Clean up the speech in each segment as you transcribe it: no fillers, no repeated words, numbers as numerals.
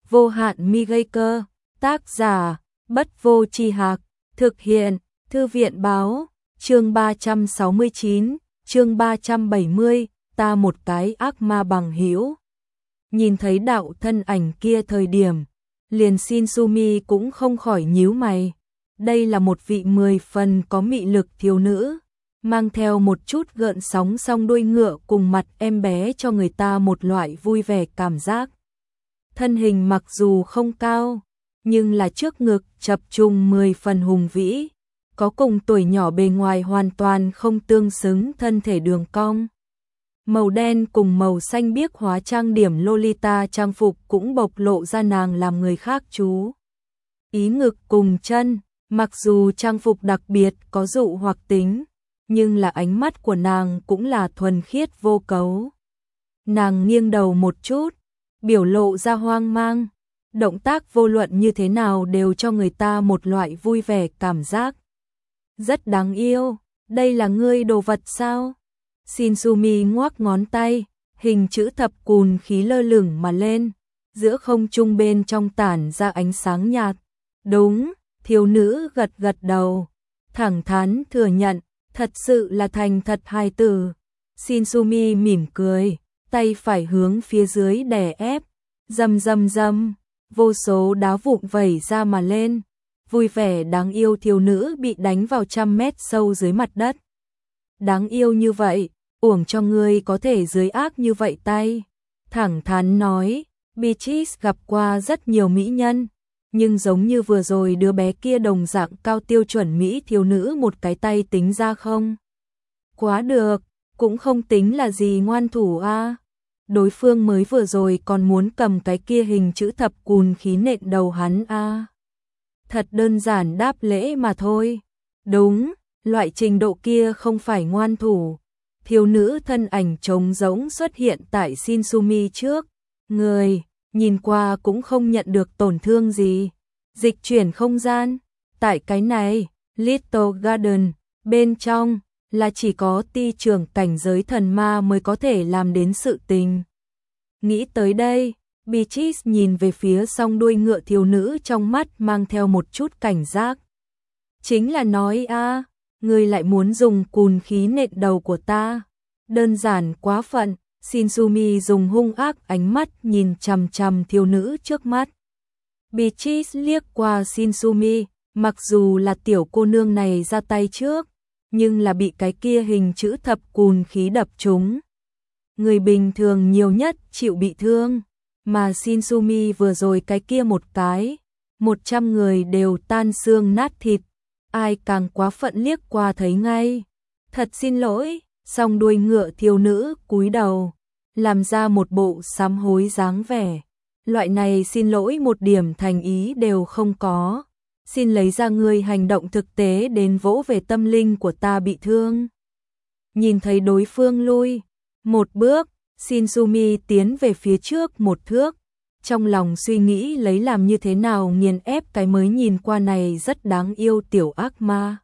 Vô hạn mi gây cơ. Tác giả Bất Vô Tri Hạc. Thực hiện Thư viện báo. Chương 369, chương 370, ta một cái ác ma bằng hữu. Nhìn thấy đạo thân ảnh kia thời điểm, liền Shinsumi cũng không khỏi nhíu mày. Đây là một vị 10 phần có mị lực thiếu nữ, mang theo một chút gợn sóng song đuôi ngựa cùng mặt em bé cho người ta một loại vui vẻ cảm giác. Thân hình mặc dù không cao, nhưng là trước ngực chập trùng 10 phần hùng vĩ, có cùng tuổi nhỏ bề ngoài hoàn toàn không tương xứng thân thể đường cong. Màu đen cùng màu xanh biếc hóa trang điểm Lolita trang phục cũng bộc lộ ra nàng làm người khác chú ý ngực cùng chân, mặc dù trang phục đặc biệt có dụ hoặc tính, nhưng là ánh mắt của nàng cũng là thuần khiết vô cấu. Nàng nghiêng đầu một chút, biểu lộ ra hoang mang, động tác vô luận như thế nào đều cho người ta một loại vui vẻ cảm giác. Rất đáng yêu, đây là ngươi đồ vật sao? Shinsumi ngoắc ngón tay, hình chữ thập cùn khí lơ lửng mà lên, giữa không trung bên trong tản ra ánh sáng nhạt. Đúng, thiếu nữ gật gật đầu, thẳng thắn thừa nhận, thật sự là thành thật hài tử. Shinsumi mỉm cười, tay phải hướng phía dưới đè ép, rầm rầm rầm, vô số đá vụn vẩy ra mà lên. Vui vẻ đáng yêu thiếu nữ bị đánh vào 100 mét sâu dưới mặt đất. Đáng yêu như vậy, uổng cho ngươi có thể dưới ác như vậy tay. Thẳng thắn nói, Beatrice gặp qua rất nhiều mỹ nhân, nhưng giống như vừa rồi đứa bé kia đồng dạng cao tiêu chuẩn mỹ thiếu nữ một cái tay tính ra không? Quá được, cũng không tính là gì ngoan thủ a. Đối phương mới vừa rồi còn muốn cầm cái kia hình chữ thập cùn khí nện đầu hắn a. Thật đơn giản đáp lễ mà thôi. Đúng, loại trình độ kia không phải ngoan thủ. Thiếu nữ thân ảnh trống rỗng xuất hiện tại Shinsumi trước. Người, nhìn qua cũng không nhận được tổn thương gì. Dịch chuyển không gian. Tại cái này, Little Garden, bên trong, là chỉ có ti trưởng cảnh giới thần ma mới có thể làm đến sự tình. Nghĩ tới đây, Beatrice nhìn về phía song đuôi ngựa thiếu nữ trong mắt mang theo một chút cảnh giác. Chính là nói a, ngươi lại muốn dùng cùn khí nện đầu của ta. Đơn giản quá phận. Shinsumi dùng hung ác ánh mắt nhìn chằm chằm thiếu nữ trước mắt. Beatrice liếc qua Shinsumi, mặc dù là tiểu cô nương này ra tay trước, nhưng là bị cái kia hình chữ thập cùn khí đập trúng. Người bình thường nhiều nhất chịu bị thương, mà Shinsumi vừa rồi cái kia một cái, 100 người đều tan xương nát thịt, ai càng quá phận liếc qua thấy ngay. Thật xin lỗi, song đuôi ngựa thiếu nữ cúi đầu, làm ra một bộ sám hối dáng vẻ. Loại này xin lỗi một điểm thành ý đều không có. Xin lấy ra người hành động thực tế đến vỗ về tâm linh của ta bị thương. Nhìn thấy đối phương lui một bước, Shinsumi tiến về phía trước một thước, trong lòng suy nghĩ lấy làm như thế nào nghiền ép cái mới nhìn qua này rất đáng yêu tiểu ác ma.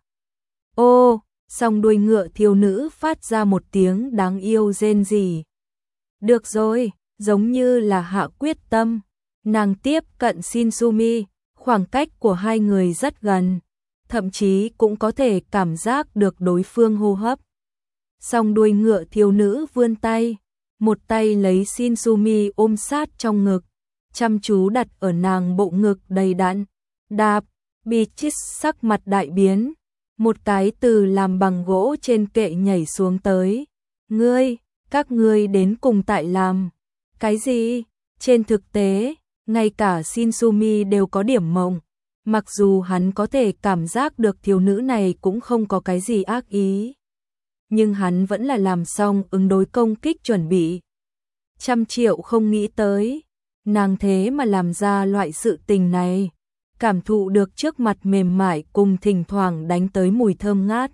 Ô, song đuôi ngựa thiếu nữ phát ra một tiếng đáng yêu rên rỉ. Được rồi, giống như là hạ quyết tâm, nàng tiếp cận Shinsumi, khoảng cách của hai người rất gần, thậm chí cũng có thể cảm giác được đối phương hô hấp. Song đuôi ngựa thiếu nữ vươn tay, một tay lấy Shinsumi ôm sát trong ngực, chăm chú đặt ở nàng bộ ngực đầy đặn. Đạp, Beatrice sắc mặt đại biến, một cái từ làm bằng gỗ trên kệ nhảy xuống tới. Ngươi, các ngươi đến cùng tại làm cái gì? Trên thực tế, ngay cả Shinsumi đều có điểm mộng, mặc dù hắn có thể cảm giác được thiếu nữ này cũng không có cái gì ác ý, nhưng hắn vẫn là làm xong ứng đối công kích chuẩn bị. 100 triệu không nghĩ tới, nàng thế mà làm ra loại sự tình này, cảm thụ được trước mặt mềm mại cùng thỉnh thoảng đánh tới mùi thơm ngát.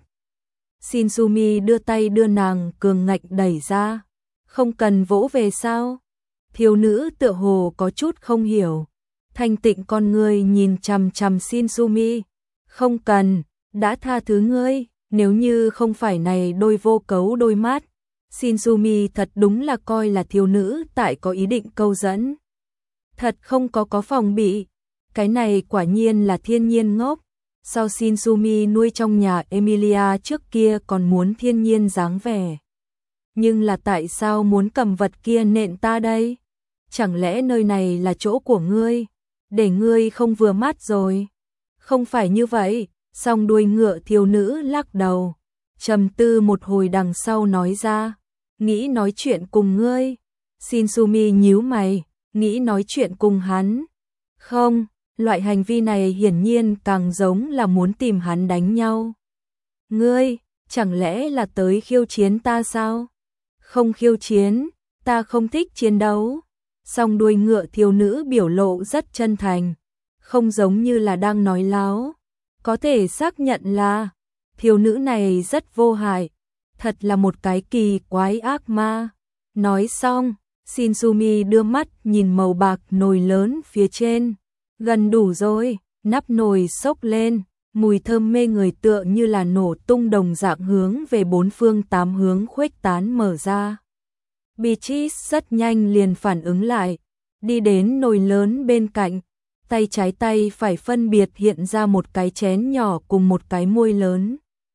Shinsumi đưa tay đưa nàng cường ngạnh đẩy ra. Không cần vỗ về sao? Thiếu nữ tựa hồ có chút không hiểu. Thanh tịnh con ngươi nhìn chằm chằm Shinsumi. Không cần, đã tha thứ ngươi, nếu như không phải này đôi vô cấu đôi mắt. Shinsumi thật đúng là coi là thiếu nữ tại có ý định câu dẫn. Thật không có phòng bị. Cái này quả nhiên là thiên nhiên ngốc. Sao Shinsumi nuôi trong nhà Emilia trước kia còn muốn thiên nhiên dáng vẻ. Nhưng là tại sao muốn cầm vật kia nện ta đây? Chẳng lẽ nơi này là chỗ của ngươi? Để ngươi không vừa mắt rồi. Không phải như vậy, song đuôi ngựa thiếu nữ lắc đầu. Trầm tư một hồi đằng sau nói ra. Nghĩ nói chuyện cùng ngươi. Shinsumi nhíu mày, nghĩ nói chuyện cùng hắn. Không, loại hành vi này hiển nhiên càng giống là muốn tìm hắn đánh nhau. Ngươi, chẳng lẽ là tới khiêu chiến ta sao? Không khiêu chiến, ta không thích chiến đấu. Song đuôi ngựa thiếu nữ biểu lộ rất chân thành, không giống như là đang nói láo. Có thể xác nhận là thiếu nữ này rất vô hại, thật là một cái kỳ quái ác ma. Nói xong, Shinsumi đưa mắt nhìn màu bạc nồi lớn phía trên. Gần đủ rồi, nắp nồi xốc lên, mùi thơm mê người tựa như là nổ tung đồng dạng hướng về bốn phương tám hướng khuếch tán mở ra. Beatrice rất nhanh liền phản ứng lại, đi đến nồi lớn bên cạnh, tay trái tay phải phân biệt hiện ra một cái chén nhỏ cùng một cái muôi lớn.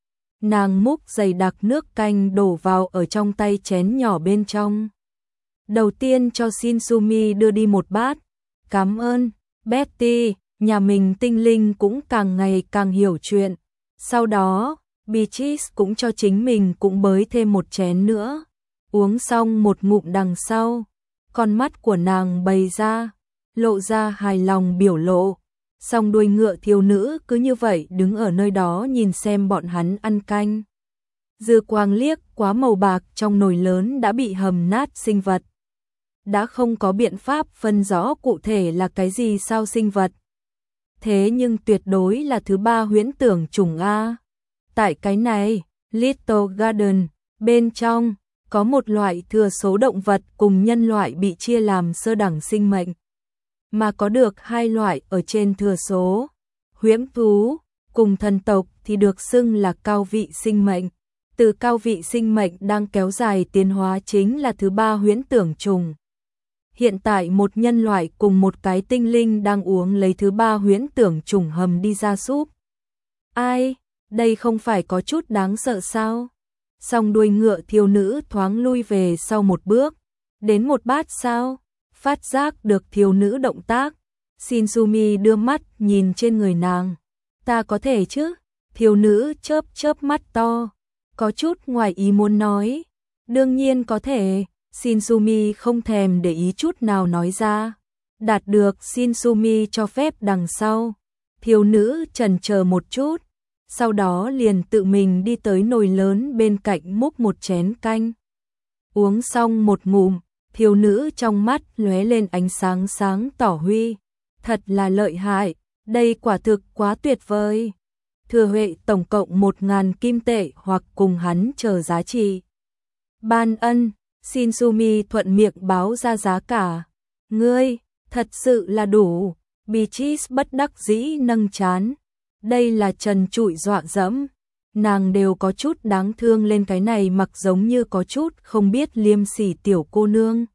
Nàng múc dày đặc nước canh đổ vào ở trong tay chén nhỏ bên trong. Đầu tiên cho Shinsumi đưa đi một bát. Cảm ơn, Betty, nhà mình tinh linh cũng càng ngày càng hiểu chuyện. Sau đó, Beatrice cũng cho chính mình cũng bới thêm một chén nữa. Uống xong một ngụm đằng sau, con mắt của nàng bày ra, lộ ra hài lòng biểu lộ. Song đuôi ngựa thiếu nữ cứ như vậy đứng ở nơi đó nhìn xem bọn hắn ăn canh. Dư quang liếc quá màu bạc trong nồi lớn đã bị hầm nát sinh vật. Đã không có biện pháp phân rõ cụ thể là cái gì sao sinh vật. Thế nhưng tuyệt đối là thứ ba huyễn tưởng chủng A. Tại cái này, Little Garden, bên trong, có một loại thừa số động vật cùng nhân loại bị chia làm sơ đẳng sinh mệnh. Mà có được hai loại ở trên thừa số, huyễn thú, cùng thần tộc thì được xưng là cao vị sinh mệnh. Từ cao vị sinh mệnh đang kéo dài tiến hóa chính là thứ ba huyễn tưởng trùng. Hiện tại một nhân loại cùng một cái tinh linh đang uống lấy thứ ba huyễn tưởng trùng hầm đi ra súp. Ai, đây không phải có chút đáng sợ sao? Song đuôi ngựa thiếu nữ thoáng lui về sau một bước, đến một bát sao? Phát giác được thiếu nữ động tác, Shinsumi đưa mắt nhìn trên người nàng. Ta có thể chứ? Thiếu nữ chớp chớp mắt to, có chút ngoài ý muốn nói. Đương nhiên có thể, Shinsumi không thèm để ý chút nào nói ra. Đạt được Shinsumi cho phép đằng sau, thiếu nữ chần chờ một chút, sau đó liền tự mình đi tới nồi lớn bên cạnh múc một chén canh. Uống xong một ngụm, thiếu nữ trong mắt lóe lên ánh sáng sáng tỏ huy. Thật là lợi hại, đây quả thực quá tuyệt vời. Thừa Huệ tổng cộng 1.000 kim tệ hoặc cùng hắn chờ giá trị. Ban ân, Shinsumi thuận miệng báo ra giá cả. Ngươi, thật sự là đủ. Beatrice bất đắc dĩ nâng trán. Đây là trần trụi dọa dẫm. Nàng đều có chút đáng thương lên cái này mặc giống như có chút không biết liêm sỉ tiểu cô nương.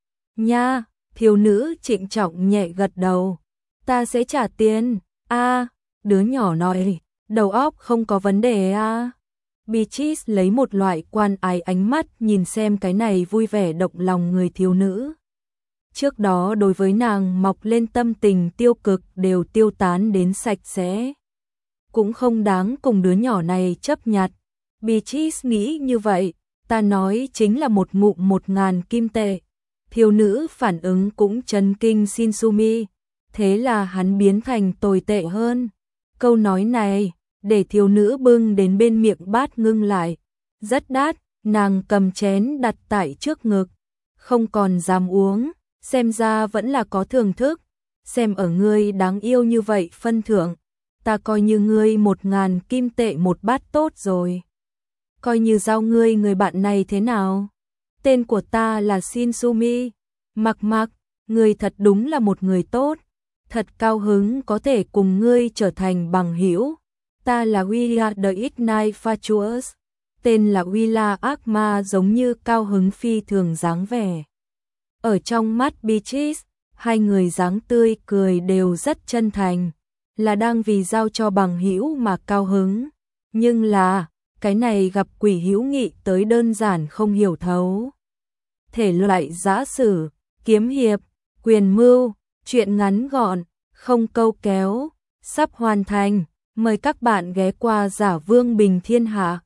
Nha, thiếu nữ trịnh trọng nhẹ gật đầu. Ta sẽ trả tiền. A, đứa nhỏ nói, đầu óc không có vấn đề a. Beatrice lấy một loại quan ái ánh mắt nhìn xem cái này vui vẻ động lòng người thiếu nữ. Trước đó đối với nàng mọc lên tâm tình tiêu cực đều tiêu tán đến sạch sẽ. Cũng không đáng cùng đứa nhỏ này chấp nhặt. Beatrice nghĩ như vậy, ta nói chính là một ngụm 1.000 kim tệ. Thiếu nữ phản ứng cũng chấn kinh Shinsumi, thế là hắn biến thành tồi tệ hơn. Câu nói này, để thiếu nữ bưng đến bên miệng bát ngưng lại. Rất đắt, nàng cầm chén đặt tại trước ngực, không còn dám uống, xem ra vẫn là có thưởng thức. Xem ở ngươi đáng yêu như vậy phân thưởng, ta coi như ngươi 1.000 kim tệ một bát tốt rồi. Coi như giao ngươi người bạn này thế nào? Tên của ta là Shinsumi. Mặc mặc, ngươi thật đúng là một người tốt. Thật cao hứng có thể cùng ngươi trở thành bằng hữu. Ta là Willa the Ignite Fatuous. Tên là Willa ác ma giống như cao hứng phi thường dáng vẻ. Ở trong mắt Beatrice, hai người dáng tươi cười đều rất chân thành, là đang vì giao cho bằng hữu mà cao hứng, nhưng là cái này gặp quỷ hữu nghị tới đơn giản không hiểu thấu. Thể loại giã sử, kiếm hiệp, quyền mưu, truyện ngắn gọn, không câu kéo, sắp hoàn thành, mời các bạn ghé qua Giả Vương Bình Thiên Hạ.